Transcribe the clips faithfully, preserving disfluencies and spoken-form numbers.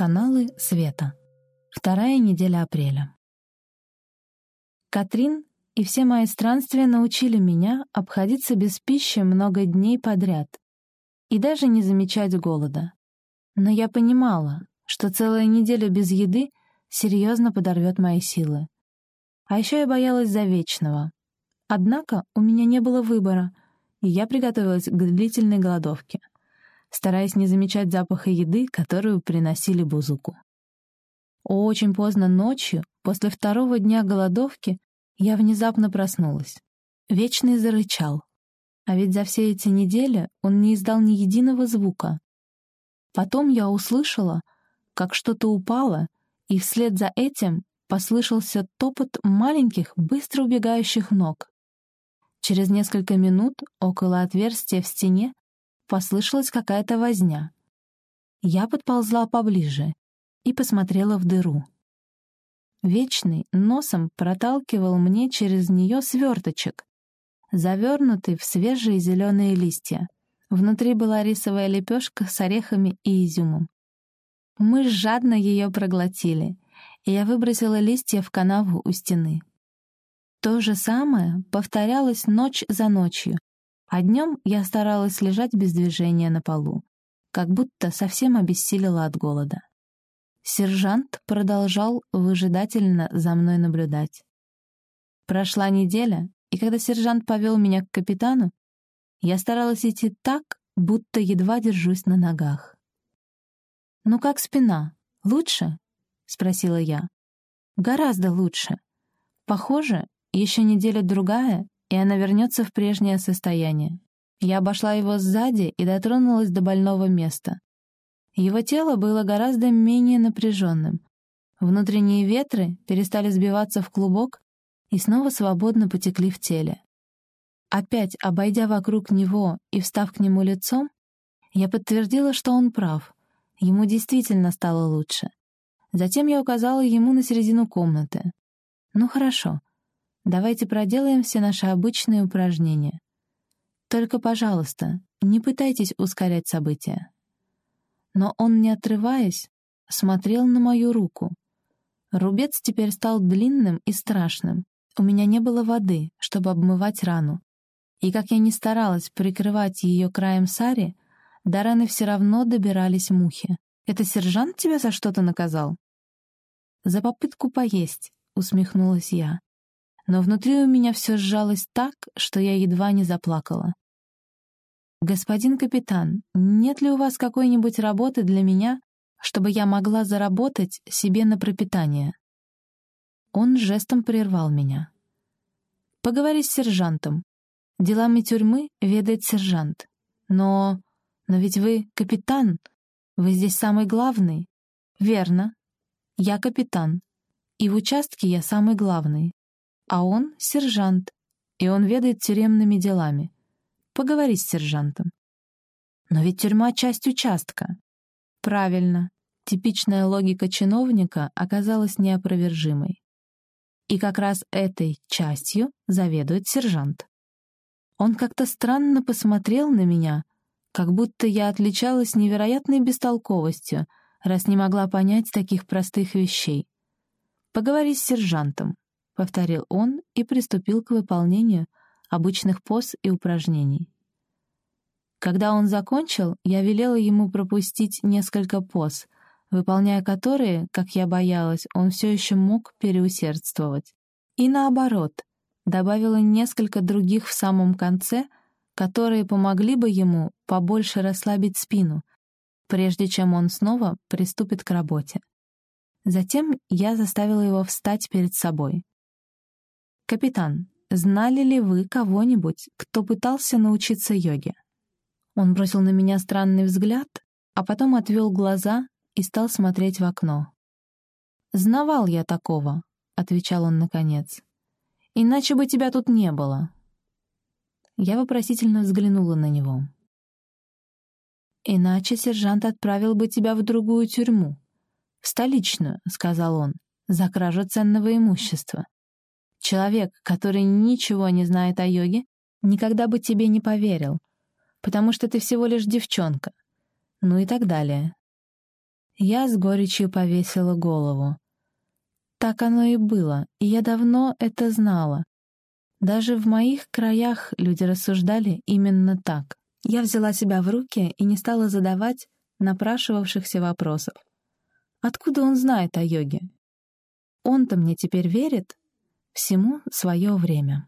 Каналы света. Вторая неделя апреля. Катрин и все мои странствия научили меня обходиться без пищи много дней подряд и даже не замечать голода. Но я понимала, что целая неделя без еды серьезно подорвет мои силы. А еще я боялась за вечного. Однако у меня не было выбора, и я приготовилась к длительной голодовке, стараясь не замечать запаха еды, которую приносили Бузуку. Очень поздно ночью, после второго дня голодовки, я внезапно проснулась. Вечный зарычал. А ведь за все эти недели он не издал ни единого звука. Потом я услышала, как что-то упало, и вслед за этим послышался топот маленьких, быстро убегающих ног. Через несколько минут около отверстия в стене послышалась какая-то возня. Я подползла поближе и посмотрела в дыру. Вечный носом проталкивал мне через нее сверточек, завернутый в свежие зеленые листья. Внутри была рисовая лепешка с орехами и изюмом. Мы жадно ее проглотили, и я выбросила листья в канаву у стены. То же самое повторялось ночь за ночью, а днем я старалась лежать без движения на полу, как будто совсем обессилила от голода. Сержант продолжал выжидательно за мной наблюдать. Прошла неделя, и когда сержант повел меня к капитану, я старалась идти так, будто едва держусь на ногах. «Ну как спина? Лучше?» — спросила я. «Гораздо лучше. Похоже, еще неделя-другая, и она вернется в прежнее состояние». Я обошла его сзади и дотронулась до больного места. Его тело было гораздо менее напряженным. Внутренние ветры перестали сбиваться в клубок и снова свободно потекли в теле. Опять обойдя вокруг него и встав к нему лицом, я подтвердила, что он прав. Ему действительно стало лучше. Затем я указала ему на середину комнаты. «Ну хорошо, давайте проделаем все наши обычные упражнения. Только, пожалуйста, не пытайтесь ускорять события». Но он, не отрываясь, смотрел на мою руку. Рубец теперь стал длинным и страшным. У меня не было воды, чтобы обмывать рану. И как я ни старалась прикрывать ее краем сари, до раны все равно добирались мухи. «Это сержант тебя за что-то наказал?» «За попытку поесть», — усмехнулась я. Но внутри у меня все сжалось так, что я едва не заплакала. «Господин капитан, нет ли у вас какой-нибудь работы для меня, чтобы я могла заработать себе на пропитание?» Он жестом прервал меня. «Поговори с сержантом. Делами тюрьмы ведает сержант. Но... но ведь вы капитан. Вы здесь самый главный». «Верно. Я капитан. И в участке я самый главный. А он сержант, и он ведает тюремными делами. Поговори с сержантом». «Но ведь тюрьма — часть участка». «Правильно». Типичная логика чиновника оказалась неопровержимой. И как раз этой частью заведует сержант. Он как-то странно посмотрел на меня, как будто я отличалась невероятной бестолковостью, раз не могла понять таких простых вещей. «Поговори с сержантом», — повторил он и приступил к выполнению обычных поз и упражнений. Когда он закончил, я велела ему пропустить несколько поз, выполняя которые, как я боялась, он все еще мог переусердствовать. И наоборот, добавила несколько других в самом конце, которые помогли бы ему побольше расслабить спину, прежде чем он снова приступит к работе. Затем я заставила его встать перед собой. «Капитан, знали ли вы кого-нибудь, кто пытался научиться йоге?» Он бросил на меня странный взгляд, а потом отвел глаза и стал смотреть в окно. «Знавал я такого», — отвечал он наконец. «Иначе бы тебя тут не было». Я вопросительно взглянула на него. «Иначе сержант отправил бы тебя в другую тюрьму. В столичную», — сказал он, — «за кражу ценного имущества. Человек, который ничего не знает о йоге, никогда бы тебе не поверил, потому что ты всего лишь девчонка». Ну и так далее. Я с горечью повесила голову. Так оно и было, и я давно это знала. Даже в моих краях люди рассуждали именно так. Я взяла себя в руки и не стала задавать напрашивавшихся вопросов. Откуда он знает о йоге? Он-то мне теперь верит? Всему свое время.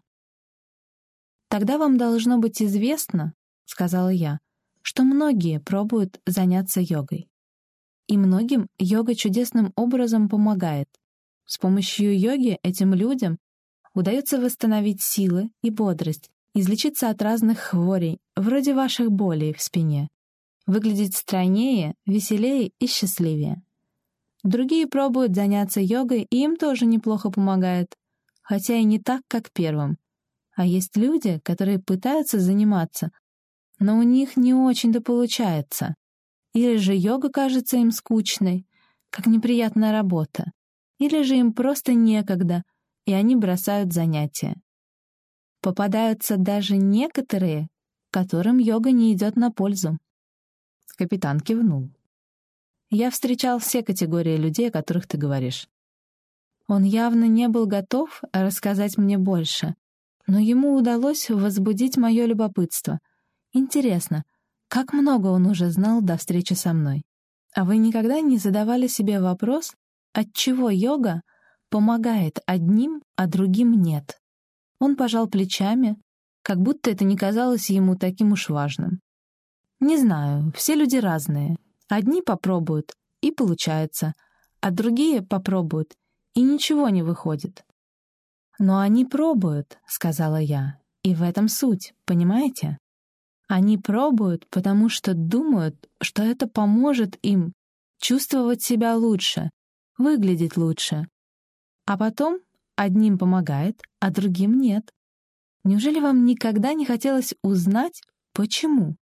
«Тогда вам должно быть известно, — сказала я, — что многие пробуют заняться йогой. И многим йога чудесным образом помогает. С помощью йоги этим людям удается восстановить силы и бодрость, излечиться от разных хворей, вроде ваших болей в спине, выглядеть стройнее, веселее и счастливее. Другие пробуют заняться йогой, и им тоже неплохо помогает, хотя и не так, как первым. А есть люди, которые пытаются заниматься, но у них не очень-то получается. Или же йога кажется им скучной, как неприятная работа, или же им просто некогда, и они бросают занятия. Попадаются даже некоторые, которым йога не идет на пользу. Капитан кивнул. Я встречал все категории людей, о которых ты говоришь. Он явно не был готов рассказать мне больше, но ему удалось возбудить мое любопытство. Интересно, как много он уже знал до встречи со мной? А вы никогда не задавали себе вопрос, отчего йога помогает одним, а другим нет? Он пожал плечами, как будто это не казалось ему таким уж важным. Не знаю, все люди разные. Одни попробуют, и получается, а другие попробуют, и ничего не выходит. «Но они пробуют», — сказала я, — «и в этом суть, понимаете? Они пробуют, потому что думают, что это поможет им чувствовать себя лучше, выглядеть лучше. А потом одним помогает, а другим нет. Неужели вам никогда не хотелось узнать, почему?»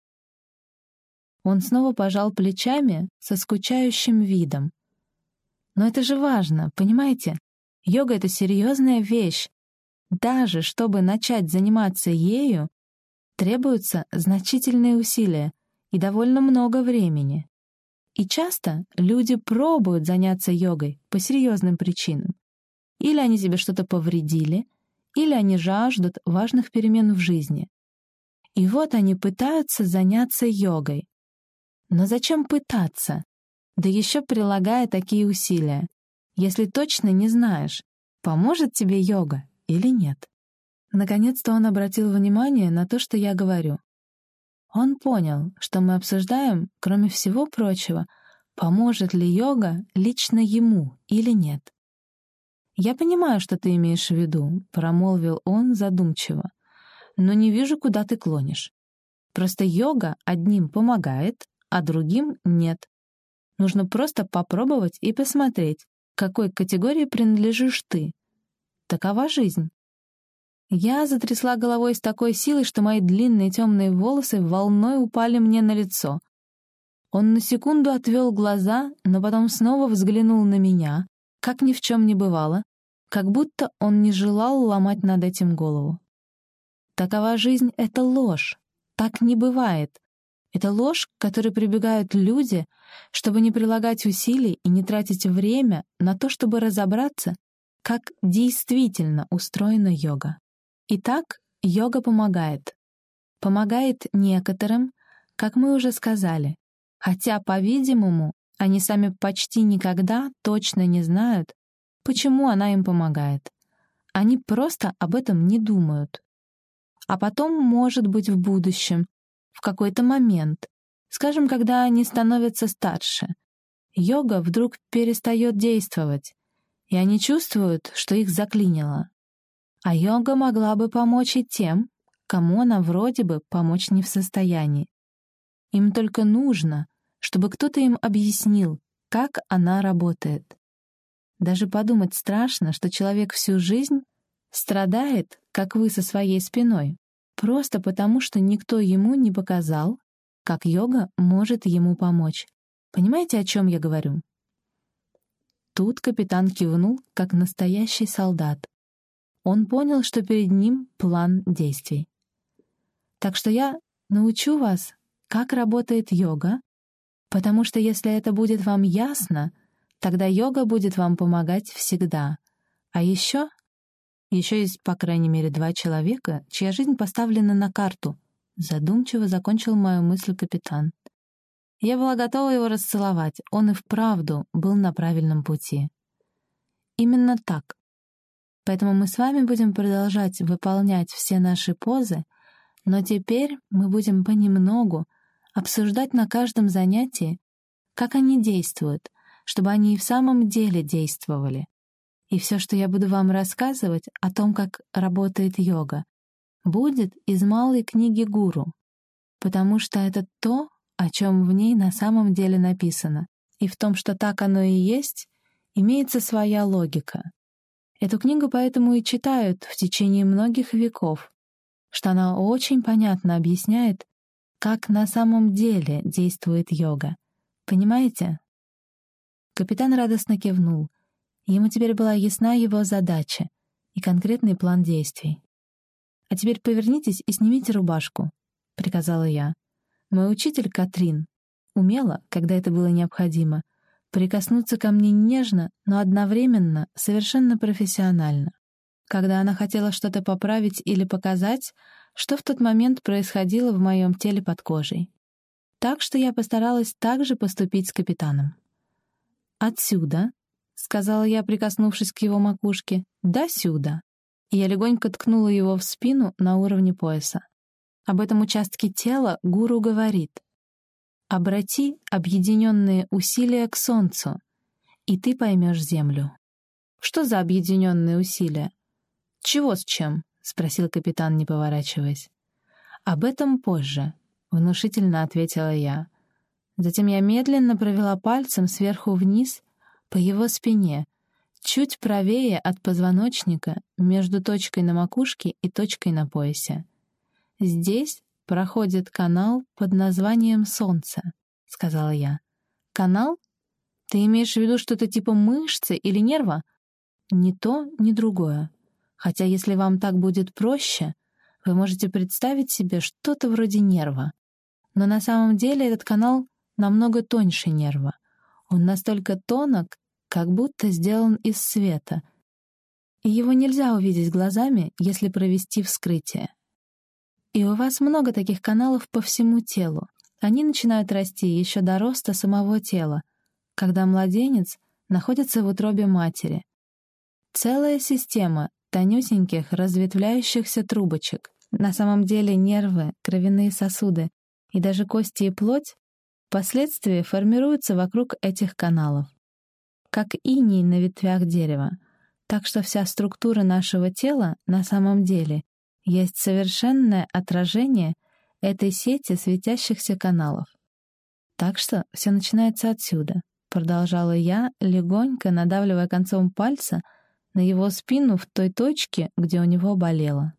Он снова пожал плечами со скучающим видом. «Но это же важно, понимаете? Йога — это серьезная вещь. Даже чтобы начать заниматься ею, требуются значительные усилия и довольно много времени. И часто люди пробуют заняться йогой по серьезным причинам. Или они себе что-то повредили, или они жаждут важных перемен в жизни. И вот они пытаются заняться йогой. Но зачем пытаться? Да еще прилагая такие усилия, если точно не знаешь, поможет тебе йога или нет. Наконец-то он обратил внимание на то, что я говорю. Он понял, что мы обсуждаем, кроме всего прочего, поможет ли йога лично ему или нет. «Я понимаю, что ты имеешь в виду», — промолвил он задумчиво, «но не вижу, куда ты клонишь. Просто йога одним помогает, а другим нет. Нужно просто попробовать и посмотреть, к какой категории принадлежишь ты. Такова жизнь». Я затрясла головой с такой силой, что мои длинные темные волосы волной упали мне на лицо. Он на секунду отвел глаза, но потом снова взглянул на меня, как ни в чем не бывало, как будто он не желал ломать над этим голову. Такова жизнь — это ложь. Так не бывает. Это ложь, к которой прибегают люди, чтобы не прилагать усилий и не тратить время на то, чтобы разобраться, как действительно устроена йога. Итак, йога помогает. Помогает некоторым, как мы уже сказали, хотя, по-видимому, они сами почти никогда точно не знают, почему она им помогает. Они просто об этом не думают. А потом, может быть, в будущем, в какой-то момент, скажем, когда они становятся старше, йога вдруг перестает действовать, и они чувствуют, что их заклинило. А йога могла бы помочь и тем, кому она вроде бы помочь не в состоянии. Им только нужно, чтобы кто-то им объяснил, как она работает. Даже подумать страшно, что человек всю жизнь страдает, как вы со своей спиной, просто потому, что никто ему не показал, как йога может ему помочь. Понимаете, о чем я говорю? Тут капитан кивнул, как настоящий солдат. Он понял, что перед ним план действий. Так что я научу вас, как работает йога, Потому что если это будет вам ясно, тогда йога будет вам помогать всегда. А еще... Еще есть, по крайней мере, два человека, чья жизнь поставлена на карту. Задумчиво закончил мою мысль капитан. Я была готова его расцеловать, он и вправду был на правильном пути. Именно так. Поэтому мы с вами будем продолжать выполнять все наши позы, но теперь мы будем понемногу обсуждать на каждом занятии, как они действуют, чтобы они и в самом деле действовали. И все, что я буду вам рассказывать о том, как работает йога, будет из малой книги гуру, потому что это то, о чем в ней на самом деле написано, и в том, что так оно и есть, имеется своя логика. Эту книгу поэтому и читают в течение многих веков, что она очень понятно объясняет, как на самом деле действует йога. Понимаете? Капитан радостно кивнул. Ему теперь была ясна его задача и конкретный план действий. «А теперь повернитесь и снимите рубашку», — приказала я. Мой учитель Катрин умела, когда это было необходимо, прикоснуться ко мне нежно, но одновременно совершенно профессионально. Когда она хотела что-то поправить или показать, что в тот момент происходило в моем теле под кожей. Так что я постаралась также поступить с капитаном. «Отсюда», — сказала я, прикоснувшись к его макушке, — «до сюда». И я легонько ткнула его в спину на уровне пояса. Об этом участке тела гуру говорит: «Обрати объединенные усилия к солнцу, и ты поймешь землю». «Что за объединенные усилия?» «Чего с чем?» — спросил капитан, не поворачиваясь. «Об этом позже», — внушительно ответила я. Затем я медленно провела пальцем сверху вниз по его спине, чуть правее от позвоночника, между точкой на макушке и точкой на поясе. «Здесь проходит канал под названием Солнце», — сказала я. «Канал? Ты имеешь в виду что-то типа мышцы или нерва?» «Ни то, ни другое. Хотя если вам так будет проще, вы можете представить себе что-то вроде нерва. Но на самом деле этот канал намного тоньше нерва. Он настолько тонок, как будто сделан из света, и его нельзя увидеть глазами, если провести вскрытие. И у вас много таких каналов по всему телу. Они начинают расти еще до роста самого тела, когда младенец находится в утробе матери. Целая система тонюсеньких разветвляющихся трубочек. На самом деле нервы, кровяные сосуды и даже кости и плоть впоследствии формируются вокруг этих каналов, как иней на ветвях дерева. Так что вся структура нашего тела на самом деле есть совершенное отражение этой сети светящихся каналов. Так что все начинается отсюда, продолжала я, легонько надавливая концом пальца на его спину в той точке, где у него болело.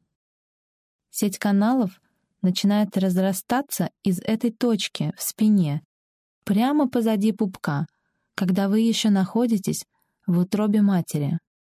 Сеть каналов начинает разрастаться из этой точки в спине, прямо позади пупка, когда вы еще находитесь в утробе матери.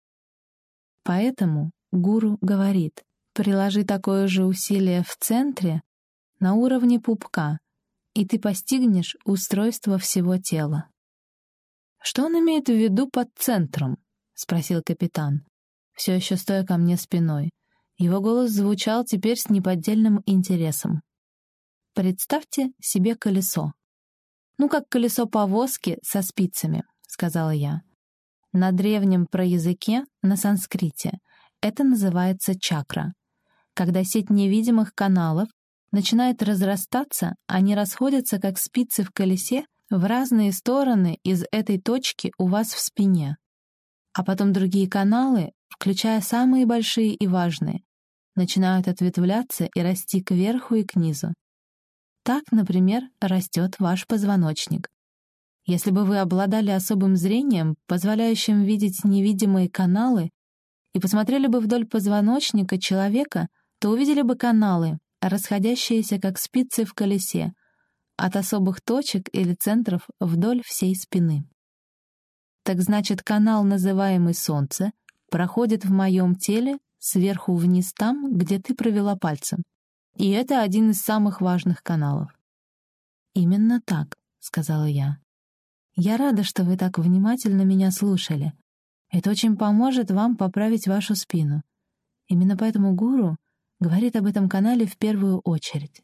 Поэтому гуру говорит: приложи такое же усилие в центре, на уровне пупка, и ты постигнешь устройство всего тела. «Что он имеет в виду под центром?» — спросил капитан, все еще стоя ко мне спиной. Его голос звучал теперь с неподдельным интересом. «Представьте себе колесо. Ну, как колесо повозки со спицами», — сказала я. На древнем проязыке, на санскрите, это называется чакра. Когда сеть невидимых каналов начинает разрастаться, они расходятся, как спицы в колесе, в разные стороны из этой точки у вас в спине. А потом другие каналы, включая самые большие и важные, начинают ответвляться и расти кверху и к низу. Так, например, растет ваш позвоночник. Если бы вы обладали особым зрением, позволяющим видеть невидимые каналы, и посмотрели бы вдоль позвоночника человека, то увидели бы каналы, расходящиеся как спицы в колесе, от особых точек или центров вдоль всей спины. Так значит, канал, называемый Солнце, проходит в моем теле сверху вниз там, где ты провела пальцем. И это один из самых важных каналов. «Именно так», — сказала я. «Я рада, что вы так внимательно меня слушали. Это очень поможет вам поправить вашу спину. Именно поэтому гуру говорит об этом канале в первую очередь».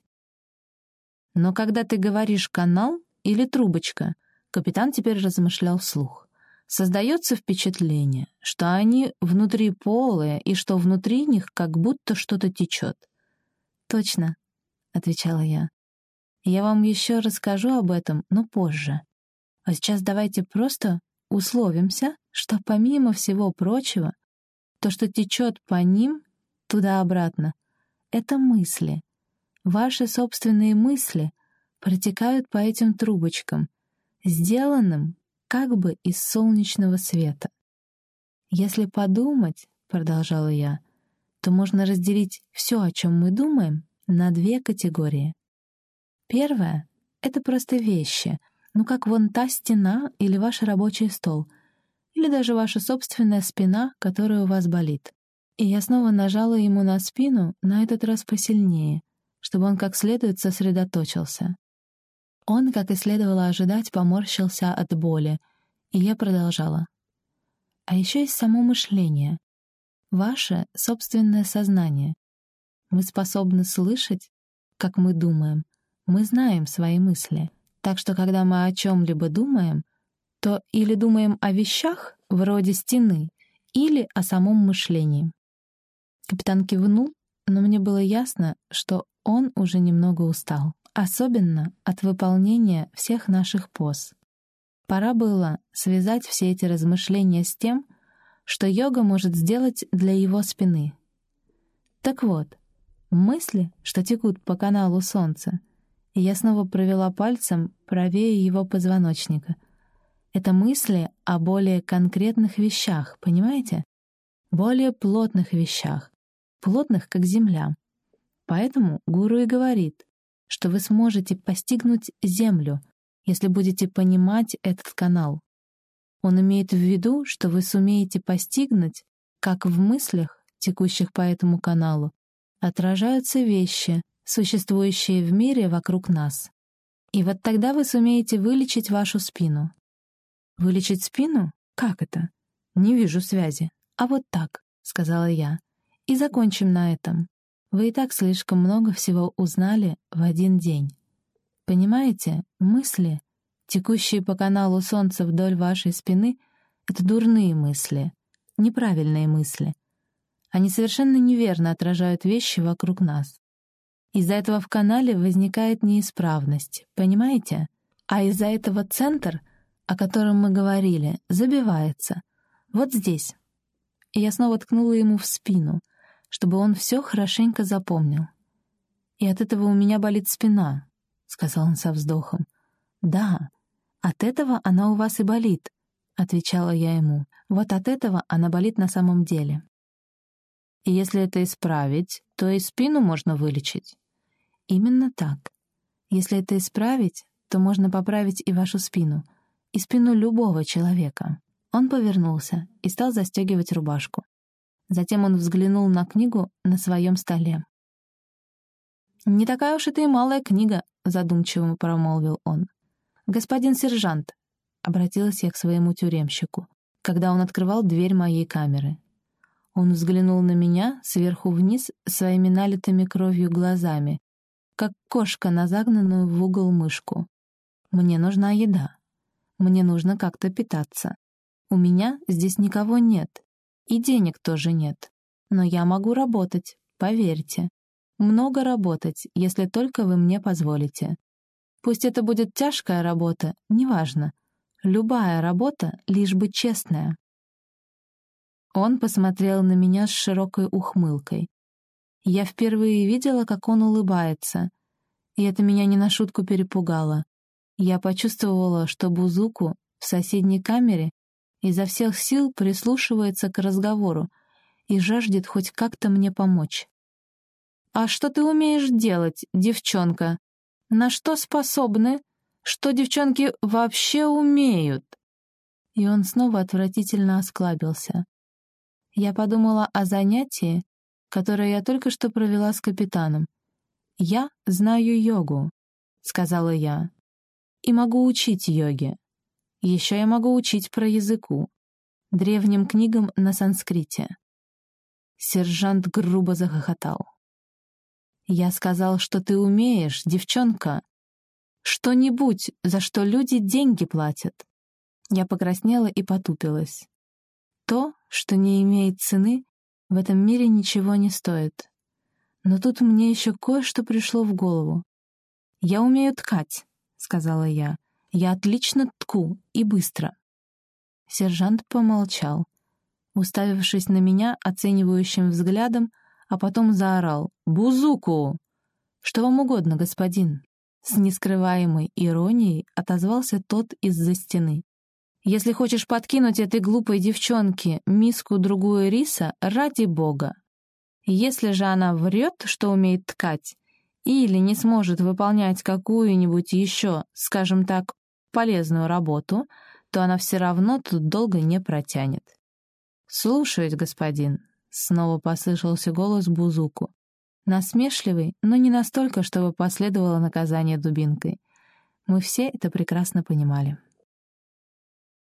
«Но когда ты говоришь «канал» или «трубочка», капитан теперь размышлял вслух, создается впечатление, что они внутри полые и что внутри них как будто что-то течет. «Точно», — отвечала я. «Я вам еще расскажу об этом, но позже. А сейчас давайте просто условимся, что помимо всего прочего, то, что течет по ним туда-обратно, это мысли. Ваши собственные мысли протекают по этим трубочкам, сделанным как бы из солнечного света. Если подумать, — продолжала я, — то можно разделить все, о чем мы думаем, на две категории. Первая — это просто вещи, ну как вон та стена или ваш рабочий стол, или даже ваша собственная спина, которая у вас болит. И я снова нажала ему на спину, на этот раз посильнее, чтобы он как следует сосредоточился. Он, как и следовало ожидать, поморщился от боли, и я продолжала. А еще есть само мышление, ваше собственное сознание. Мы способны слышать, как мы думаем, мы знаем свои мысли. Так что, когда мы о чем-либо думаем, то или думаем о вещах, вроде стены, или о самом мышлении. Капитан кивнул, но мне было ясно, что он уже немного устал, особенно от выполнения всех наших поз. Пора было связать все эти размышления с тем, что йога может сделать для его спины. Так вот, мысли, что текут по каналу Солнца, и я снова провела пальцем правее его позвоночника. Это мысли о более конкретных вещах, понимаете? Более плотных вещах, плотных, как земля. Поэтому гуру и говорит, что вы сможете постигнуть землю, если будете понимать этот канал. Он имеет в виду, что вы сумеете постигнуть, как в мыслях, текущих по этому каналу, отражаются вещи, существующие в мире вокруг нас. И вот тогда вы сумеете вылечить вашу спину. Вылечить спину? Как это? Не вижу связи. А вот так, сказала я. И закончим на этом. Вы и так слишком много всего узнали в один день. Понимаете, мысли, текущие по каналу Солнца вдоль вашей спины, это дурные мысли, неправильные мысли. Они совершенно неверно отражают вещи вокруг нас. Из-за этого в канале возникает неисправность, понимаете? А из-за этого центр, о котором мы говорили, забивается. Вот здесь. И я снова ткнула ему в спину, чтобы он все хорошенько запомнил. «И от этого у меня болит спина», — сказал он со вздохом. «Да, от этого она у вас и болит», — отвечала я ему. «Вот от этого она болит на самом деле». «И если это исправить, то и спину можно вылечить». «Именно так. Если это исправить, то можно поправить и вашу спину, и спину любого человека». Он повернулся и стал застегивать рубашку. Затем он взглянул на книгу на своем столе. «Не такая уж это и малая книга», — задумчиво промолвил он. «Господин сержант», — обратилась я к своему тюремщику, когда он открывал дверь моей камеры. Он взглянул на меня сверху вниз своими налитыми кровью глазами, как кошка на загнанную в угол мышку. «Мне нужна еда. Мне нужно как-то питаться. У меня здесь никого нет, и денег тоже нет. Но я могу работать, поверьте. Много работать, если только вы мне позволите. Пусть это будет тяжкая работа, неважно. Любая работа, лишь бы честная». Он посмотрел на меня с широкой ухмылкой. Я впервые видела, как он улыбается, и это меня не на шутку перепугало. Я почувствовала, что Бузуку в соседней камере изо всех сил прислушивается к разговору и жаждет хоть как-то мне помочь. «А что ты умеешь делать, девчонка? На что способны? Что девчонки вообще умеют?» И он снова отвратительно осклабился. Я подумала о занятии, которое я только что провела с капитаном. «Я знаю йогу», — сказала я. и могу учить йоге. Еще я могу учить про языку, древним книгам на санскрите». Сержант грубо захохотал. «Я сказал, что ты умеешь, девчонка. Что-нибудь, за что люди деньги платят». Я покраснела и потупилась. То, что не имеет цены, в этом мире ничего не стоит. Но тут мне еще кое-что пришло в голову. «Я умею ткать», — сказала я. «Я отлично тку и быстро». Сержант помолчал, уставившись на меня оценивающим взглядом, а потом заорал: «Бузуку!» «Что вам угодно, господин?» С нескрываемой иронией отозвался тот из-за стены. «Если хочешь подкинуть этой глупой девчонке миску-другую риса, ради бога. Если же она врет, что умеет ткать, или не сможет выполнять какую-нибудь еще, скажем так, полезную работу, то она все равно тут долго не протянет». «Слушаюсь, господин», — снова послышался голос Бузуку. Насмешливый, но не настолько, чтобы последовало наказание дубинкой. Мы все это прекрасно понимали.